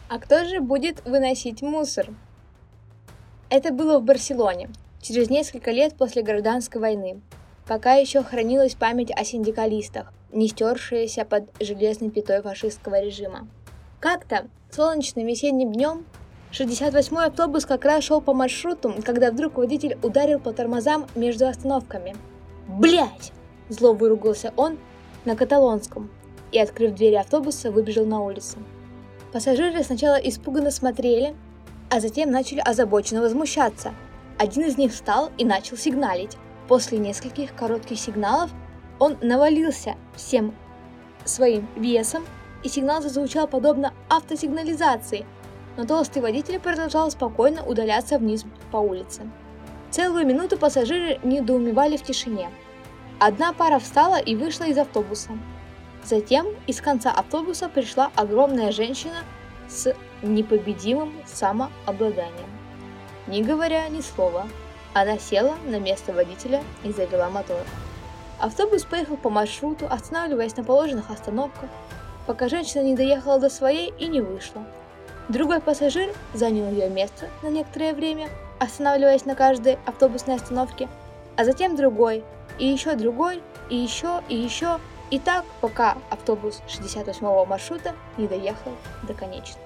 А кто же будет выносить мусор? Это было в Барселоне, через несколько лет после гражданской войны, пока еще хранилась память о синдикалистах, не стершаяся под железной пятой фашистского режима. Как-то солнечным весенним днем 68-й автобус как раз шел по маршруту, когда вдруг водитель ударил по тормозам между остановками. «Блядь!» – зло выругался он на каталонском и, открыв двери автобуса, выбежал на улицу. Пассажиры сначала испуганно смотрели, а затем начали озабоченно возмущаться. Один из них встал и начал сигналить. После нескольких коротких сигналов он навалился всем своим весом, и сигнал зазвучал подобно автосигнализации, но толстый водитель продолжал спокойно удаляться вниз по улице. Целую минуту пассажиры недоумевали в тишине. Одна пара встала и вышла из автобуса. Затем из конца автобуса пришла огромная женщина с непобедимым самообладанием. Не говоря ни слова, она села на место водителя и завела мотор. Автобус поехал по маршруту, останавливаясь на положенных остановках, пока женщина не доехала до своей и не вышла. Другой пассажир занял ее место на некоторое время, останавливаясь на каждой автобусной остановке, а затем другой, и еще другой, и еще, и так, пока автобус 68-го маршрута не доехал до конечной.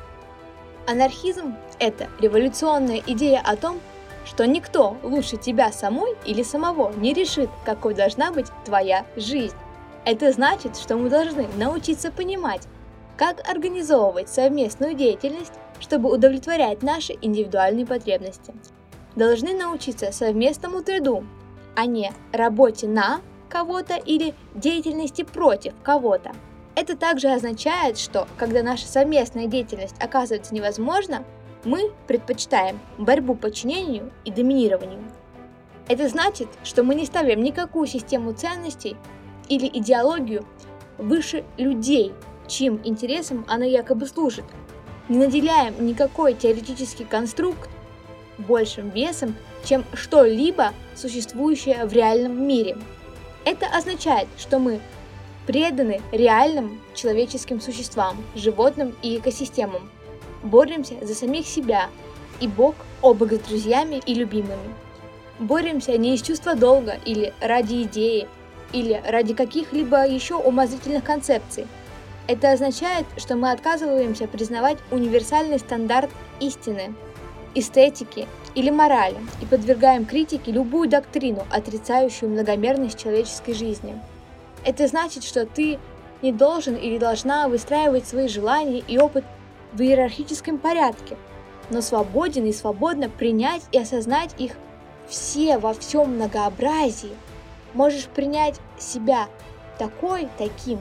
Анархизм – это революционная идея о том, что никто лучше тебя самой или самого не решит, какой должна быть твоя жизнь. Это значит, что мы должны научиться понимать, как организовывать совместную деятельность, чтобы удовлетворять наши индивидуальные потребности. Должны научиться совместному труду, а не работе на кого-то или деятельности против кого-то. Это также означает, что когда наша совместная деятельность оказывается невозможна, мы предпочитаем борьбу подчинению и доминированию. Это значит, что мы не ставим никакую систему ценностей или идеологию выше людей, чьим интересам она якобы служит, не наделяем никакой теоретический конструкт большим весом, чем что-либо существующее в реальном мире. Это означает, что мы преданы реальным человеческим существам, животным и экосистемам, боремся за самих себя и Бог об их с друзьями и любимыми. Боремся не из чувства долга или ради идеи, или ради каких-либо еще умозрительных концепций. Это означает, что мы отказываемся признавать универсальный стандарт истины, эстетики или морали и подвергаем критике любую доктрину, отрицающую многомерность человеческой жизни. Это значит, что ты не должен или должна выстраивать свои желания и опыт в иерархическом порядке, но свободен и свободно принять и осознать их все во всем многообразии. Можешь принять себя таким,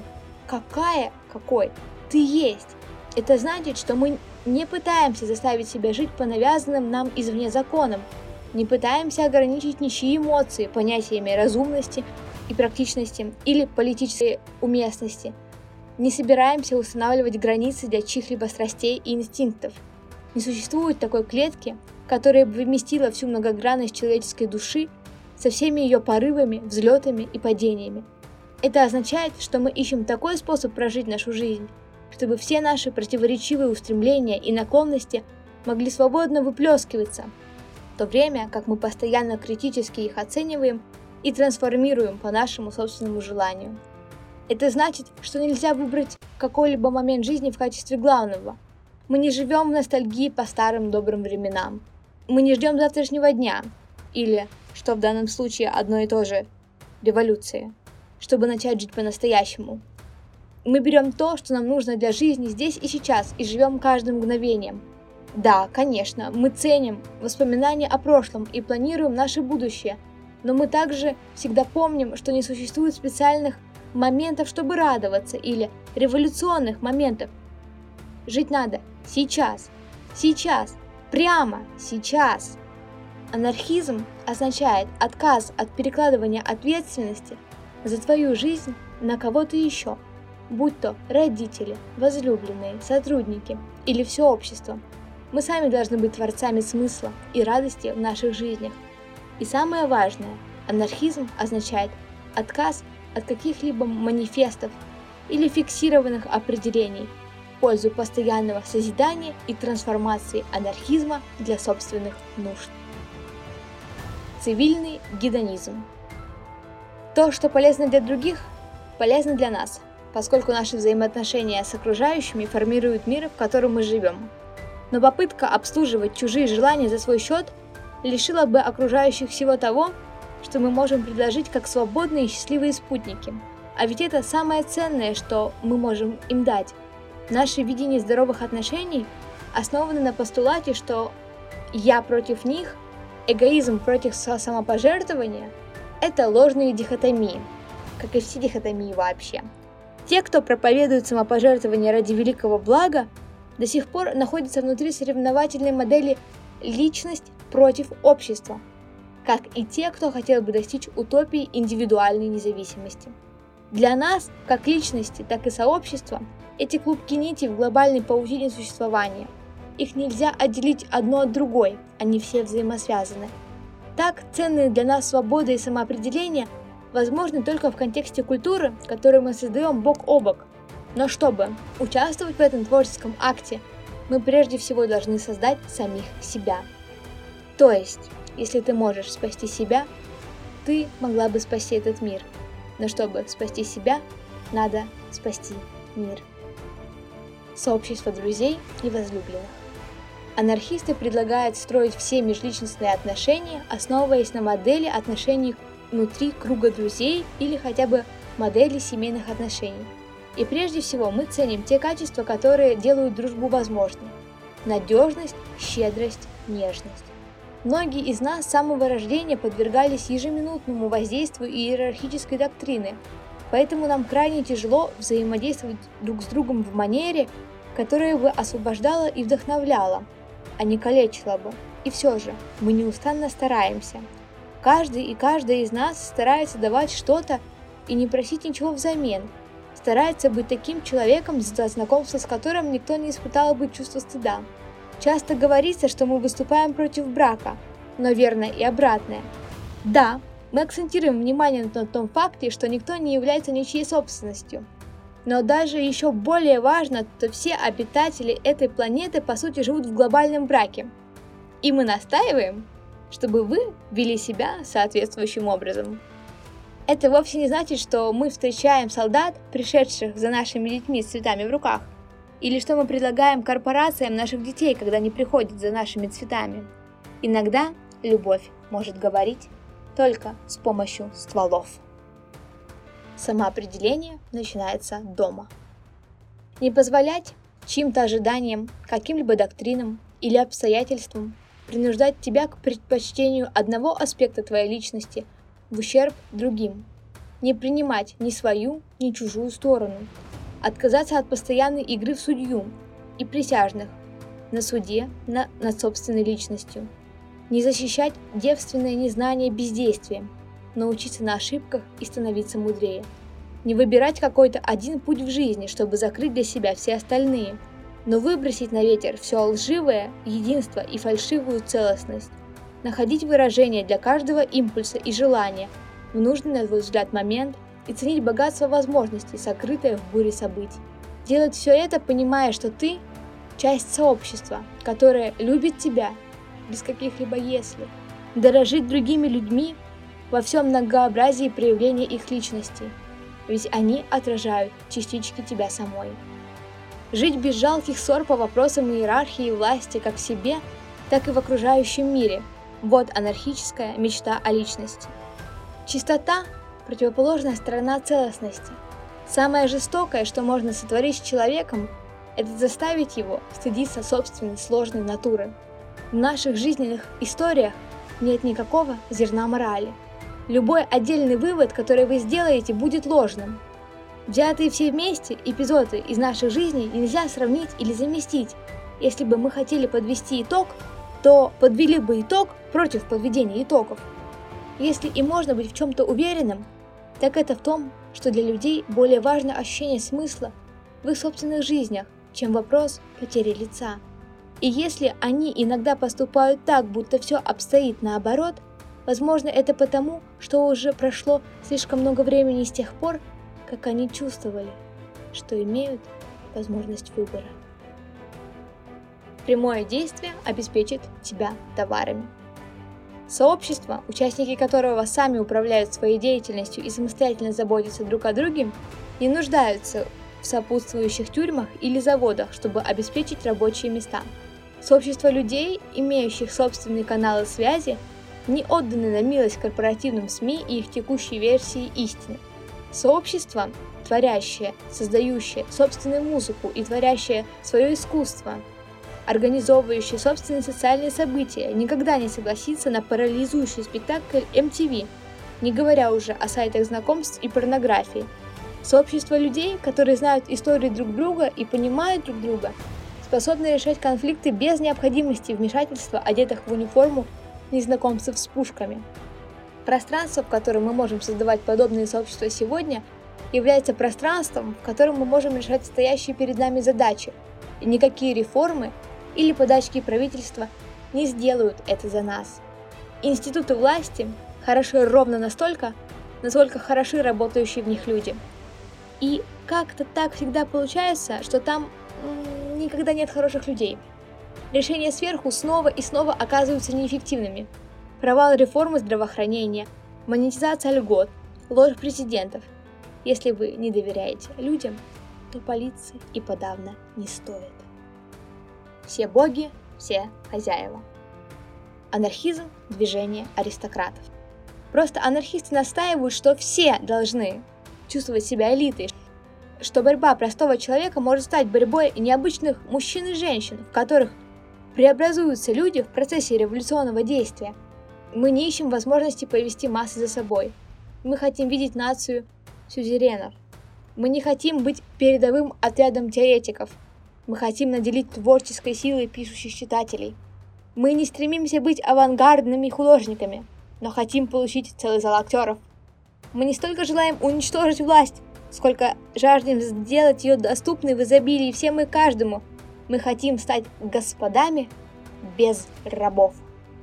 какой ты есть. Это значит, что мы не пытаемся заставить себя жить по навязанным нам извне законам, не пытаемся ограничить ничьи эмоции понятиями разумности и практичности или политической уместности, не собираемся устанавливать границы для чьих-либо страстей и инстинктов. Не существует такой клетки, которая бы вместила всю многогранность человеческой души со всеми ее порывами, взлетами и падениями. Это означает, что мы ищем такой способ прожить нашу жизнь, чтобы все наши противоречивые устремления и наклонности могли свободно выплескиваться, в то время как мы постоянно критически их оцениваем и трансформируем по нашему собственному желанию. Это значит, что нельзя выбрать какой-либо момент жизни в качестве главного. Мы не живем в ностальгии по старым добрым временам. Мы не ждем завтрашнего дня, или, что в данном случае одно и то же, революции, чтобы начать жить по-настоящему. Мы берем то, что нам нужно для жизни здесь и сейчас, и живем каждым мгновением. Да, конечно, мы ценим воспоминания о прошлом и планируем наше будущее, но мы также всегда помним, что не существует специальных моментов, чтобы радоваться, или революционных моментов. Жить надо сейчас, прямо сейчас. Анархизм означает отказ от перекладывания ответственности за твою жизнь на кого-то еще, будь то родители, возлюбленные, сотрудники или все общество. Мы сами должны быть творцами смысла и радости в наших жизнях. И самое важное, анархизм означает отказ от каких-либо манифестов или фиксированных определений, пользу постоянного созидания и трансформации анархизма для собственных нужд. Цивильный гедонизм. То, что полезно для других, полезно для нас, поскольку наши взаимоотношения с окружающими формируют мир, в котором мы живем. Но попытка обслуживать чужие желания за свой счет лишила бы окружающих всего того, что мы можем предложить как свободные и счастливые спутники. А ведь это самое ценное, что мы можем им дать. Наше видение здоровых отношений основано на постулате, что «я против них», эгоизм против самопожертвования – это ложные дихотомии, как и все дихотомии вообще. Те, кто проповедует самопожертвование ради великого блага, до сих пор находятся внутри соревновательной модели «личность против общества», как и те, кто хотел бы достичь утопии индивидуальной независимости. Для нас, как личности, так и сообщества, эти клубки нитей в глобальной паутине существования. Их нельзя отделить одно от другой, они все взаимосвязаны. Так, ценные для нас свобода и самоопределение возможны только в контексте культуры, которую мы создаем бок о бок. Но чтобы участвовать в этом творческом акте, мы прежде всего должны создать самих себя. То есть, если ты можешь спасти себя, ты могла бы спасти этот мир. Но чтобы спасти себя, надо спасти мир. Сообщество друзей и возлюбленных. Анархисты предлагают строить все межличностные отношения, основываясь на модели отношений внутри круга друзей или хотя бы модели семейных отношений. И прежде всего мы ценим те качества, которые делают дружбу возможной. Надежность, щедрость, нежность. Многие из нас с самого рождения подвергались ежеминутному воздействию иерархической доктрины, поэтому нам крайне тяжело взаимодействовать друг с другом в манере, которая бы освобождала и вдохновляла, а не калечила бы. И все же, мы неустанно стараемся. Каждый и каждая из нас старается давать что-то и не просить ничего взамен, старается быть таким человеком, за знакомство с которым никто не испытал бы чувство стыда. Часто говорится, что мы выступаем против брака, но верно и обратное. Да, мы акцентируем внимание на том факте, что никто не является ничьей собственностью. Но даже еще более важно, что все обитатели этой планеты по сути живут в глобальном браке. И мы настаиваем, чтобы вы вели себя соответствующим образом. Это вовсе не значит, что мы встречаем солдат, пришедших за нашими детьми с цветами в руках, или что мы предлагаем корпорациям наших детей, когда они приходят за нашими цветами. Иногда любовь может говорить только с помощью стволов. Самоопределение начинается дома. Не позволять чьим-то ожиданиям, каким-либо доктринам или обстоятельствам принуждать тебя к предпочтению одного аспекта твоей личности в ущерб другим. Не принимать ни свою, ни чужую сторону. Отказаться от постоянной игры в судью и присяжных на суде над собственной личностью. Не защищать девственное незнание бездействием, научиться на ошибках и становиться мудрее. Не выбирать какой-то один путь в жизни, чтобы закрыть для себя все остальные, но выбросить на ветер все лживое, единство и фальшивую целостность. Находить выражение для каждого импульса и желания в нужный, на твой взгляд, момент и ценить богатство возможностей, сокрытое в буре событий. Делать все это, понимая, что ты – часть сообщества, которое любит тебя, без каких-либо «если». Дорожить другими людьми во всем многообразии проявления их личностей, ведь они отражают частички тебя самой. Жить без жалких ссор по вопросам иерархии и власти как в себе, так и в окружающем мире – вот анархическая мечта о личности. Чистота – противоположная сторона целостности. Самое жестокое, что можно сотворить с человеком, это заставить его стыдиться собственной сложной натуры. В наших жизненных историях нет никакого зерна морали. Любой отдельный вывод, который вы сделаете, будет ложным. Взятые все вместе эпизоды из наших жизней нельзя сравнить или заместить. Если бы мы хотели подвести итог, то подвели бы итог против подведения итогов. Если и можно быть в чем-то уверенным, так это в том, что для людей более важно ощущение смысла в их собственных жизнях, чем вопрос потери лица. И если они иногда поступают так, будто все обстоит наоборот, возможно, это потому, что уже прошло слишком много времени с тех пор, как они чувствовали, что имеют возможность выбора. Прямое действие обеспечит тебя товарами. Сообщество, участники которого сами управляют своей деятельностью и самостоятельно заботятся друг о друге, не нуждаются в сопутствующих тюрьмах или заводах, чтобы обеспечить рабочие места. Сообщество людей, имеющих собственные каналы связи, не отданы на милость корпоративным СМИ и их текущей версии истины. Сообщество, творящее, создающее собственную музыку и творящее свое искусство, организовывающее собственные социальные события, никогда не согласится на парализующий спектакль MTV, не говоря уже о сайтах знакомств и порнографии. Сообщество людей, которые знают истории друг друга и понимают друг друга, способны решать конфликты без необходимости вмешательства одетых в униформу незнакомцев с пушками. Пространство, в котором мы можем создавать подобные сообщества сегодня, является пространством, в котором мы можем решать стоящие перед нами задачи, и никакие реформы или подачки правительства не сделают это за нас. Институты власти хороши ровно настолько, насколько хороши работающие в них люди. И как-то так всегда получается, что там никогда нет хороших людей. Решения сверху снова и снова оказываются неэффективными. Провал реформы здравоохранения, монетизация льгот, ложь президентов. Если вы не доверяете людям, то полиции и подавно не стоит. Все боги, все хозяева. Анархизм – движение аристократов. Просто анархисты настаивают, что все должны чувствовать себя элитой, что борьба простого человека может стать борьбой необычных мужчин и женщин, в которых преобразуются люди в процессе революционного действия. Мы не ищем возможности повести массы за собой. Мы хотим видеть нацию сюзеренов. Мы не хотим быть передовым отрядом теоретиков. Мы хотим наделить творческой силой пишущих читателей. Мы не стремимся быть авангардными художниками, но хотим получить целый зал актеров. Мы не столько желаем уничтожить власть, сколько жаждем сделать ее доступной в изобилии всем и каждому. Мы хотим стать господами без рабов.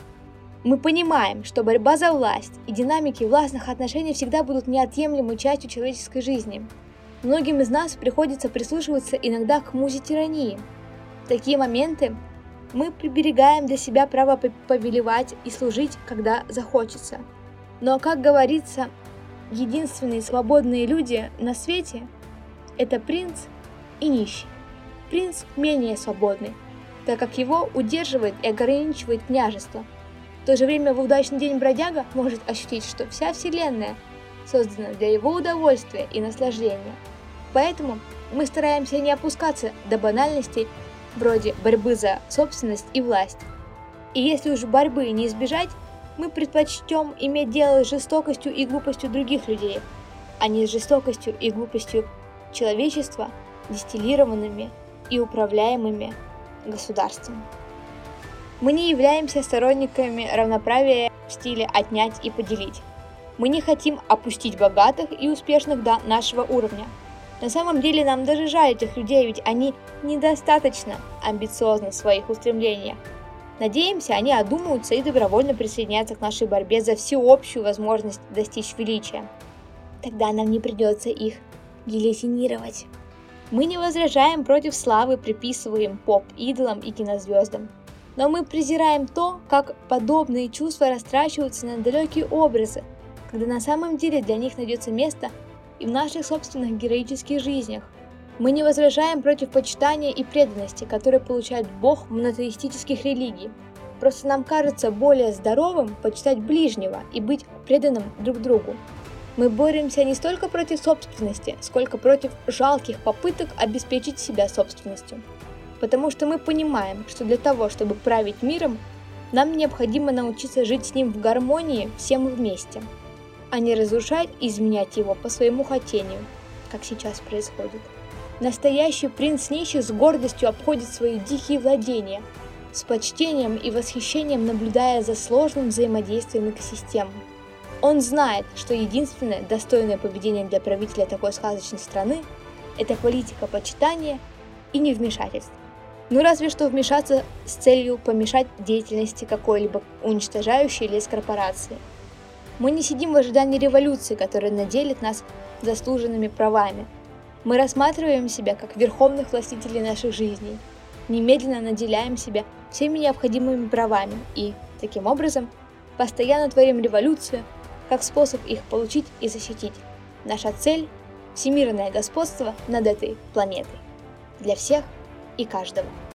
Мы понимаем, что борьба за власть и динамики властных отношений всегда будут неотъемлемой частью человеческой жизни. Многим из нас приходится прислушиваться иногда к музе тирании. В такие моменты мы приберегаем для себя право повелевать и служить, когда захочется. Но, как говорится, единственные свободные люди на свете – это принц и нищий. Принц менее свободный, так как его удерживает и ограничивает княжество. В то же время в удачный день бродяга может ощутить, что вся вселенная создана для его удовольствия и наслаждения. Поэтому мы стараемся не опускаться до банальностей вроде борьбы за собственность и власть. И если уж борьбы не избежать, мы предпочтем иметь дело с жестокостью и глупостью других людей, а не с жестокостью и глупостью человечества, дистиллированными и управляемыми государством. Мы не являемся сторонниками равноправия в стиле «отнять и поделить». Мы не хотим опустить богатых и успешных до нашего уровня. На самом деле нам даже жаль этих людей, ведь они недостаточно амбициозны в своих устремлениях. Надеемся, они одумаются и добровольно присоединятся к нашей борьбе за всеобщую возможность достичь величия. Тогда нам не придется их гильотинировать. Мы не возражаем против славы, приписываем поп-идолам и кинозвездам. Но мы презираем то, как подобные чувства растрачиваются на далекие образы, когда на самом деле для них найдется место и в наших собственных героических жизнях. Мы не возражаем против почитания и преданности, которые получает Бог монотеистических религий. Просто нам кажется более здоровым почитать ближнего и быть преданным друг другу. Мы боремся не столько против собственности, сколько против жалких попыток обеспечить себя собственностью. Потому что мы понимаем, что для того, чтобы править миром, нам необходимо научиться жить с ним в гармонии всем вместе, а не разрушать и изменять его по своему хотению, как сейчас происходит. Настоящий принц нищих с гордостью обходит свои дикие владения, с почтением и восхищением наблюдая за сложным взаимодействием экосистем. Он знает, что единственное достойное поведение для правителя такой сказочной страны – это политика почитания и невмешательства. Ну разве что вмешаться с целью помешать деятельности какой-либо уничтожающей лескорпорации. Мы не сидим в ожидании революции, которая наделит нас заслуженными правами. Мы рассматриваем себя как верховных властителей наших жизней, немедленно наделяем себя всеми необходимыми правами и, таким образом, постоянно творим революцию как способ их получить и защитить. Наша цель – всемирное господство над этой планетой. Для всех и каждого.